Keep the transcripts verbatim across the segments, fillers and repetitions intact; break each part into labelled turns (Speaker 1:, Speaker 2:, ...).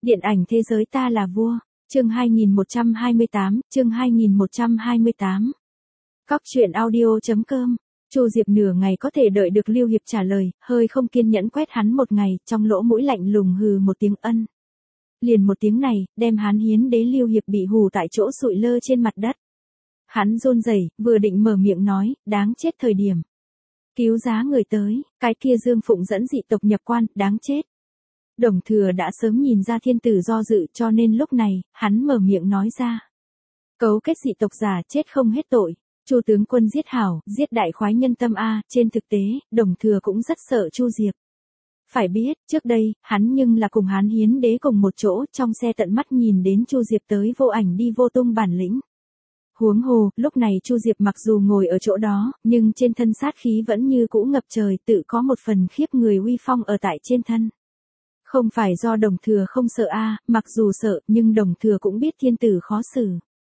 Speaker 1: Điện ảnh thế giới ta là vua, chương hai nghìn một trăm hai mươi tám, chương hai nghìn một trăm hai mươi tám. Cóc truyện audio.com. Chu Diệp nửa ngày có thể đợi được Lưu Hiệp trả lời, hơi không kiên nhẫn quét hắn một ngày, trong lỗ mũi lạnh lùng hừ một tiếng ân. Liền một tiếng này, đem hắn hiến đế Lưu Hiệp bị hù tại chỗ sụi lơ trên mặt đất. Hắn run rẩy, vừa định mở miệng nói, đáng chết thời điểm. Cứu giá người tới, cái kia Dương Phụng dẫn dị tộc nhập quan, đáng chết. Đồng Thừa đã sớm nhìn ra thiên tử do dự cho nên lúc này, hắn mở miệng nói ra. Cấu kết dị tộc giả chết không hết tội. Chu tướng quân giết hảo, giết đại khoái nhân tâm a, trên thực tế, Đồng Thừa cũng rất sợ Chu Diệp. Phải biết, trước đây, hắn nhưng là cùng hắn hiến đế cùng một chỗ, trong xe tận mắt nhìn đến Chu Diệp tới vô ảnh đi vô tung bản lĩnh. Huống hồ, lúc này Chu Diệp mặc dù ngồi ở chỗ đó, nhưng trên thân sát khí vẫn như cũ ngập trời, tự có một phần khiếp người uy phong ở tại trên thân. Không phải do Đồng Thừa không sợ a, mặc dù sợ, nhưng Đồng Thừa cũng biết thiên tử khó xử.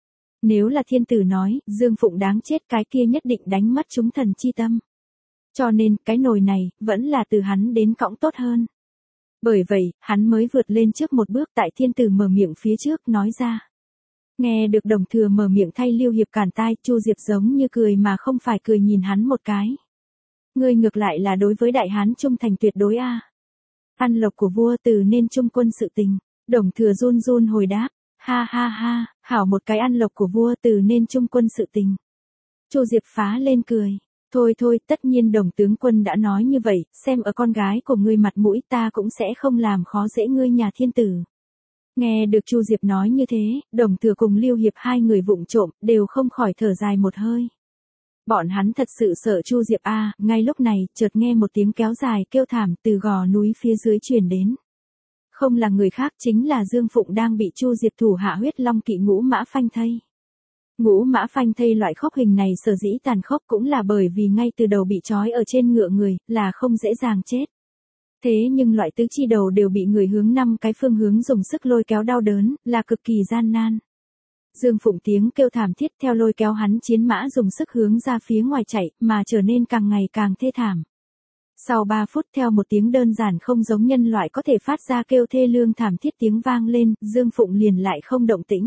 Speaker 1: Nếu là thiên tử nói, Dương Phụng đáng chết cái kia nhất định đánh mất chúng thần chi tâm. Cho nên, cái nồi này, vẫn là từ hắn đến cõng tốt hơn. Bởi vậy, hắn mới vượt lên trước một bước tại thiên tử mở miệng phía trước nói ra. Nghe được Đồng Thừa mở miệng thay Lưu Hiệp cản tai, Chu Diệp giống như cười mà không phải cười nhìn hắn một cái. Ngươi ngược lại là đối với đại hán trung thành tuyệt đối a. Ăn lộc của vua từ nên trung quân sự tình. Đồng Thừa run run hồi đáp. Ha ha ha, hảo một cái ăn lộc của vua từ nên trung quân sự tình. Chu Diệp phá lên cười. Thôi thôi, tất nhiên Đồng tướng quân đã nói như vậy, xem ở con gái của ngươi mặt mũi ta cũng sẽ không làm khó dễ ngươi nhà thiên tử. Nghe được Chu Diệp nói như thế, Đồng Thừa cùng Lưu Hiệp hai người vụng trộm, đều không khỏi thở dài một hơi. Bọn hắn thật sự sợ Chu Diệp a, ngay lúc này, chợt nghe một tiếng kéo dài kêu thảm từ gò núi phía dưới truyền đến. Không là người khác chính là Dương Phụng đang bị Chu Diệp thủ hạ huyết long kỵ ngũ mã phanh thây. Ngũ mã phanh thây loại khốc hình này sở dĩ tàn khốc cũng là bởi vì ngay từ đầu bị trói ở trên ngựa người, là không dễ dàng chết. Thế nhưng loại tứ chi đầu đều bị người hướng năm cái phương hướng dùng sức lôi kéo đau đớn, là cực kỳ gian nan. Dương Phụng tiếng kêu thảm thiết theo lôi kéo hắn chiến mã dùng sức hướng ra phía ngoài chạy, mà trở nên càng ngày càng thê thảm. Sau ba phút theo một tiếng đơn giản không giống nhân loại có thể phát ra kêu thê lương thảm thiết tiếng vang lên, Dương Phụng liền lại không động tĩnh.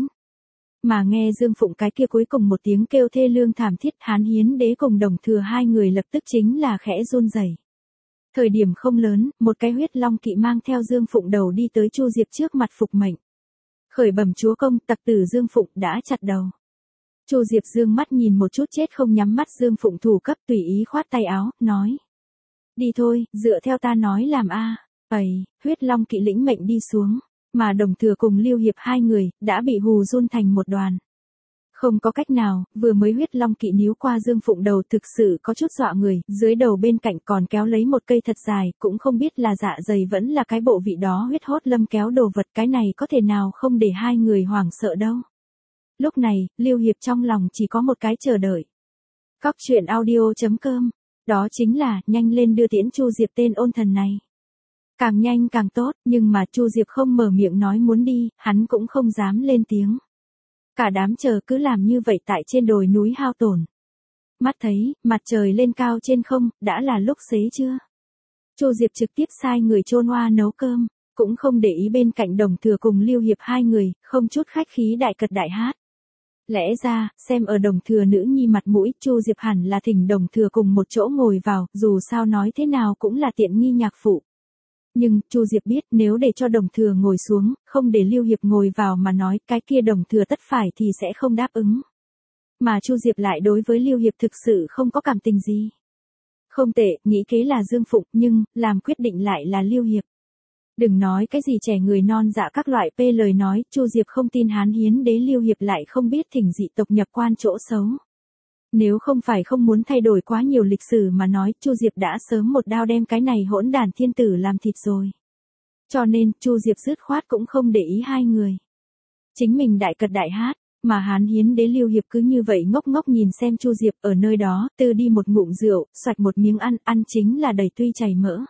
Speaker 1: Mà nghe Dương Phụng cái kia cuối cùng một tiếng kêu thê lương thảm thiết, Hán Hiến Đế cùng Đồng Thừa hai người lập tức chính là khẽ run rẩy. Thời điểm không lớn, một cái huyết long kỵ mang theo Dương Phụng đầu đi tới Chu Diệp trước mặt phục mệnh. Khởi bẩm chúa công, tặc tử Dương Phụng đã chặt đầu. Chu Diệp dương mắt nhìn một chút chết không nhắm mắt Dương Phụng thủ cấp tùy ý khoát tay áo, nói. Đi thôi, dựa theo ta nói làm a. Ây, huyết long kỵ lĩnh mệnh đi xuống, mà Đồng Thừa cùng Lưu Hiệp hai người, đã bị hù run thành một đoàn. Không có cách nào, vừa mới huyết long kỵ níu qua Dương Phụng đầu thực sự có chút dọa người, dưới đầu bên cạnh còn kéo lấy một cây thật dài, cũng không biết là dạ dày vẫn là cái bộ vị đó huyết hốt lâm kéo đồ vật, cái này có thể nào không để hai người hoảng sợ đâu. Lúc này, Lưu Hiệp trong lòng chỉ có một cái chờ đợi. Cóc truyện audio.com. Đó chính là, nhanh lên đưa tiễn Chu Diệp tên ôn thần này. Càng nhanh càng tốt, nhưng mà Chu Diệp không mở miệng nói muốn đi, hắn cũng không dám lên tiếng. Cả đám chờ cứ làm như vậy tại trên đồi núi hao tổn. Mắt thấy, mặt trời lên cao trên không, đã là lúc xế trưa. Chu Diệp trực tiếp sai người chôn hoa nấu cơm, cũng không để ý bên cạnh Đồng Thừa cùng Lưu Hiệp hai người, không chút khách khí đại cật đại hát. Lẽ ra, xem ở Đồng Thừa nữ nhi mặt mũi, Chu Diệp hẳn là thỉnh Đồng Thừa cùng một chỗ ngồi vào, dù sao nói thế nào cũng là tiện nghi nhạc phụ. Nhưng, Chu Diệp biết nếu để cho Đồng Thừa ngồi xuống, không để Lưu Hiệp ngồi vào mà nói cái kia Đồng Thừa tất phải thì sẽ không đáp ứng. Mà Chu Diệp lại đối với Lưu Hiệp thực sự không có cảm tình gì. Không tệ, nghĩ kế là Dương Phụng, nhưng, làm quyết định lại là Lưu Hiệp. Đừng nói cái gì trẻ người non dạ các loại p lời nói, Chu Diệp không tin Hán Hiến Đế Lưu Hiệp lại không biết thỉnh dị tộc nhập quan chỗ xấu. Nếu không phải không muốn thay đổi quá nhiều lịch sử mà nói, Chu Diệp đã sớm một đao đem cái này hỗn đàn thiên tử làm thịt rồi. Cho nên, Chu Diệp dứt khoát cũng không để ý hai người. Chính mình đại cật đại hát, mà Hán Hiến Đế Lưu Hiệp cứ như vậy ngốc ngốc nhìn xem Chu Diệp ở nơi đó, từ đi một ngụm rượu, xoạch một miếng ăn, ăn chính là đầy tuy chảy mỡ.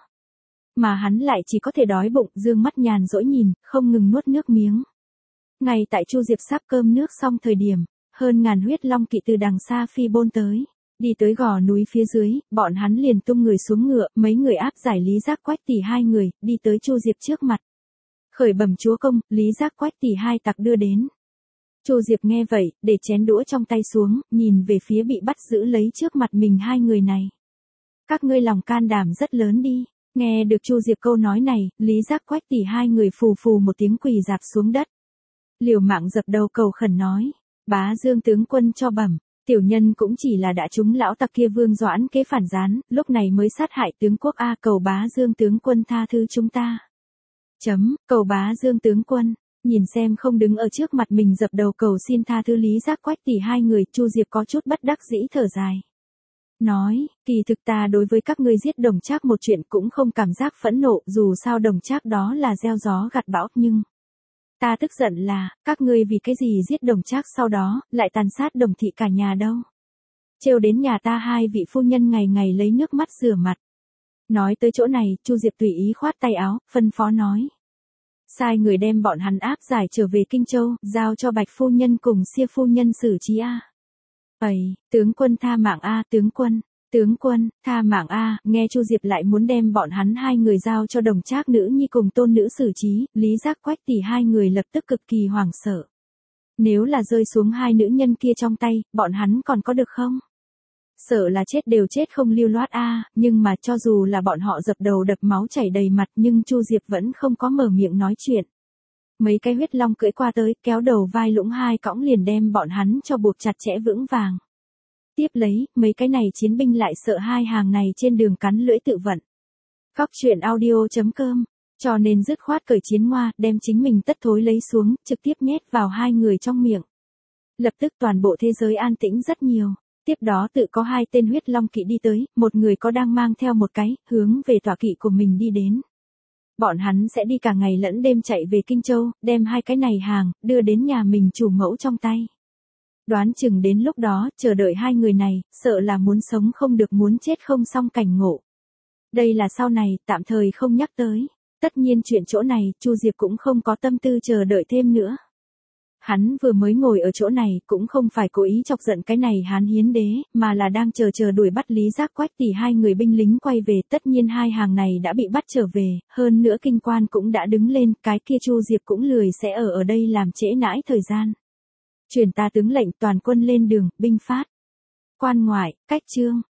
Speaker 1: Mà hắn lại chỉ có thể đói bụng, dương mắt nhàn dỗi nhìn, không ngừng nuốt nước miếng. Ngay tại Chu Diệp sắp cơm nước xong thời điểm, hơn ngàn huyết long kỵ từ đằng xa phi bôn tới, đi tới gò núi phía dưới, bọn hắn liền tung người xuống ngựa, mấy người áp giải Lý Giác Quách Tỷ hai người, đi tới Chu Diệp trước mặt. Khởi bẩm chúa công, Lý Giác Quách tỷ hai tặc đưa đến. Chu Diệp nghe vậy, để chén đũa trong tay xuống, nhìn về phía bị bắt giữ lấy trước mặt mình hai người này. Các ngươi lòng can đảm rất lớn đi. Nghe được Chu Diệp câu nói này, Lý Giác Quách tỷ hai người phù phù một tiếng quỳ rạp xuống đất. Liều mạng dập đầu cầu khẩn nói, bá Dương tướng quân cho bẩm, tiểu nhân cũng chỉ là đã trúng lão tặc kia Vương Doãn kế phản gián, lúc này mới sát hại tướng quốc A, cầu bá Dương tướng quân tha thứ chúng ta. Chấm, cầu bá Dương tướng quân. Nhìn xem không đứng ở trước mặt mình dập đầu cầu xin tha thứ Lý Giác Quách tỷ hai người, Chu Diệp có chút bất đắc dĩ thở dài. Nói, kỳ thực ta đối với các ngươi giết Đồng Trác một chuyện cũng không cảm giác phẫn nộ, dù sao Đồng Trác đó là gieo gió gặt bão, nhưng ta tức giận là, các ngươi vì cái gì giết Đồng Trác sau đó, lại tàn sát Đồng thị cả nhà đâu. Trêu đến nhà ta hai vị phu nhân ngày ngày lấy nước mắt rửa mặt. Nói tới chỗ này, Chu Diệp tùy ý khoát tay áo, phân phó nói. Sai người đem bọn hắn áp giải trở về Kinh Châu, giao cho Bạch phu nhân cùng Xia phu nhân xử trí a. Ây, tướng quân tha mạng a, tướng quân, tướng quân, tha mạng a, nghe Chu Diệp lại muốn đem bọn hắn hai người giao cho Đồng Trác nữ nhi cùng tôn nữ xử trí, Lý Giác Quách tỷ hai người lập tức cực kỳ hoảng sợ. Nếu là rơi xuống hai nữ nhân kia trong tay, bọn hắn còn có được không? Sợ là chết đều chết không lưu loát a, nhưng mà cho dù là bọn họ dập đầu đập máu chảy đầy mặt nhưng Chu Diệp vẫn không có mở miệng nói chuyện. Mấy cái huyết long cưỡi qua tới, kéo đầu vai lũng hai cõng liền đem bọn hắn cho buộc chặt chẽ vững vàng. Tiếp lấy, mấy cái này chiến binh lại sợ hai hàng này trên đường cắn lưỡi tự vận. Cóc truyện audio chấm com, cho nên dứt khoát cởi chiến ngoa, đem chính mình tất thối lấy xuống, trực tiếp nhét vào hai người trong miệng. Lập tức toàn bộ thế giới an tĩnh rất nhiều. Tiếp đó tự có hai tên huyết long kỵ đi tới, một người có đang mang theo một cái, hướng về tọa kỵ của mình đi đến. Bọn hắn sẽ đi cả ngày lẫn đêm chạy về Kinh Châu, đem hai cái này hàng, đưa đến nhà mình chủ mẫu trong tay. Đoán chừng đến lúc đó, chờ đợi hai người này, sợ là muốn sống không được muốn chết không xong cảnh ngộ. Đây là sau này, tạm thời không nhắc tới. Tất nhiên chuyện chỗ này, Chu Diệp cũng không có tâm tư chờ đợi thêm nữa. Hắn vừa mới ngồi ở chỗ này cũng không phải cố ý chọc giận cái này Hán Hiến đế, mà là đang chờ chờ đuổi bắt Lý Giác Quách tỷ hai người binh lính quay về, tất nhiên hai hàng này đã bị bắt trở về, hơn nữa kinh quan cũng đã đứng lên, cái kia Chu Diệp cũng lười sẽ ở ở đây làm trễ nãi thời gian. Truyền ta tướng lệnh toàn quân lên đường, binh phát. Quan ngoại, cách chương.